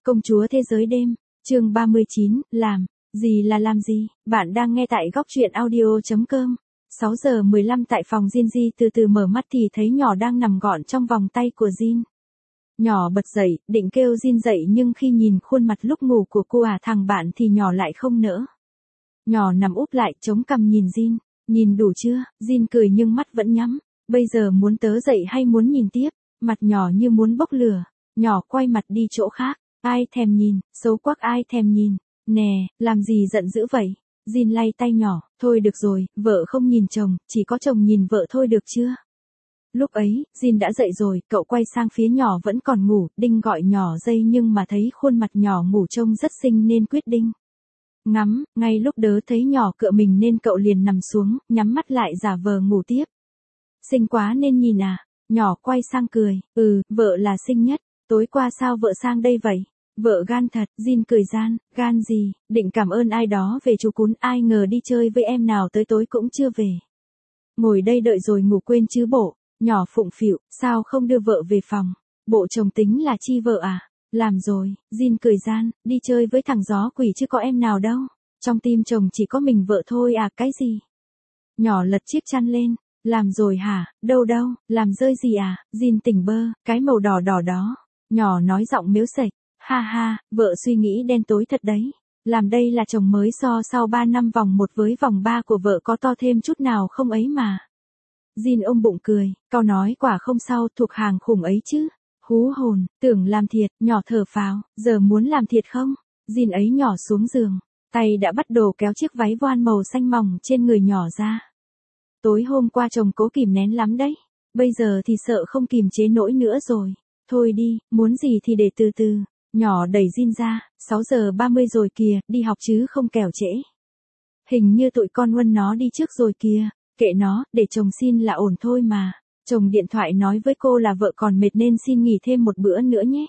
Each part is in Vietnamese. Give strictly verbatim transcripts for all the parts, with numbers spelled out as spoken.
Công chúa thế giới đêm, chương ba mươi chín, làm, gì là làm gì, bạn đang nghe tại góc truyện audio.com. sáu giờ mười lăm tại phòng Jin, Di từ từ mở mắt thì thấy nhỏ đang nằm gọn trong vòng tay của Jin. Nhỏ bật dậy, định kêu Jin dậy nhưng khi nhìn khuôn mặt lúc ngủ của cô à thằng bạn thì nhỏ lại không nỡ. Nhỏ nằm úp lại chống cằm nhìn Jin, nhìn đủ chưa, Jin cười nhưng mắt vẫn nhắm, bây giờ muốn tớ dậy hay muốn nhìn tiếp, mặt nhỏ như muốn bốc lửa, nhỏ quay mặt đi chỗ khác. Ai thèm nhìn, xấu quắc ai thèm nhìn, nè, làm gì giận dữ vậy? Jin lay tay nhỏ, thôi được rồi, vợ không nhìn chồng, chỉ có chồng nhìn vợ thôi được chưa? Lúc ấy, Jin đã dậy rồi, cậu quay sang phía nhỏ vẫn còn ngủ, Đinh gọi nhỏ dây nhưng mà thấy khuôn mặt nhỏ ngủ trông rất xinh nên quyết định ngắm, ngay lúc đớ thấy nhỏ cựa mình nên cậu liền nằm xuống, nhắm mắt lại giả vờ ngủ tiếp. Xinh quá nên nhìn à? Nhỏ quay sang cười, ừ, vợ là xinh nhất, tối qua sao vợ sang đây vậy? Vợ gan thật, Jin cười gian, gan gì, định cảm ơn ai đó về chú cún, ai ngờ đi chơi với em nào tới tối cũng chưa về. Ngồi đây đợi rồi ngủ quên chứ bộ, nhỏ phụng phịu, sao không đưa vợ về phòng, bộ chồng tính là chi vợ à, làm rồi, Jin cười gian, đi chơi với thằng gió quỷ chứ có em nào đâu, trong tim chồng chỉ có mình vợ thôi à, cái gì? Nhỏ lật chiếc chăn lên, làm rồi hả, đâu đâu, làm rơi gì à, Jin tỉnh bơ, cái màu đỏ đỏ đó, nhỏ nói giọng mếu sệch. Ha ha, vợ suy nghĩ đen tối thật đấy. Làm đây là chồng mới so sau ba năm vòng một với vòng ba của vợ có to thêm chút nào không ấy mà. Jin ôm bụng cười, câu nói quả không sao thuộc hàng khủng ấy chứ. Hú hồn, tưởng làm thiệt, nhỏ thở phào, giờ muốn làm thiệt không? Jin ấy nhỏ xuống giường, tay đã bắt đầu kéo chiếc váy voan màu xanh mỏng trên người nhỏ ra. Tối hôm qua chồng cố kìm nén lắm đấy, bây giờ thì sợ không kìm chế nổi nữa rồi. Thôi đi, muốn gì thì để từ từ. Nhỏ đẩy Jin ra, sáu giờ ba mươi rồi kìa, đi học chứ không kẻo trễ. Hình như tụi con Huân nó đi trước rồi kìa, kệ nó, để chồng xin là ổn thôi mà. Chồng điện thoại nói với cô là vợ còn mệt nên xin nghỉ thêm một bữa nữa nhé.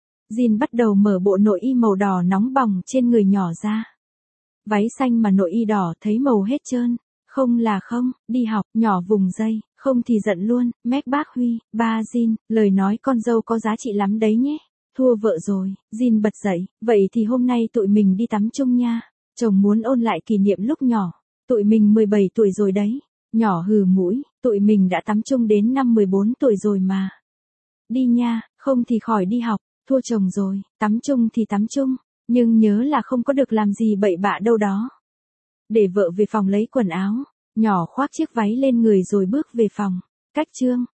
Jin bắt đầu mở bộ nội y màu đỏ nóng bỏng trên người nhỏ ra. Váy xanh mà nội y đỏ thấy màu hết trơn. Không là không, đi học, nhỏ vùng dây, không thì giận luôn, mét bác Huy, ba Jin, lời nói con dâu có giá trị lắm đấy nhé. Thua vợ rồi, Jin bật dậy, vậy thì hôm nay tụi mình đi tắm chung nha. Chồng muốn ôn lại kỷ niệm lúc nhỏ, tụi mình mười bảy tuổi rồi đấy. Nhỏ hừ mũi, tụi mình đã tắm chung đến năm mười bốn tuổi rồi mà. Đi nha, không thì khỏi đi học, thua chồng rồi, tắm chung thì tắm chung, nhưng nhớ là không có được làm gì bậy bạ đâu đó. Để vợ về phòng lấy quần áo, nhỏ khoác chiếc váy lên người rồi bước về phòng. Cách chương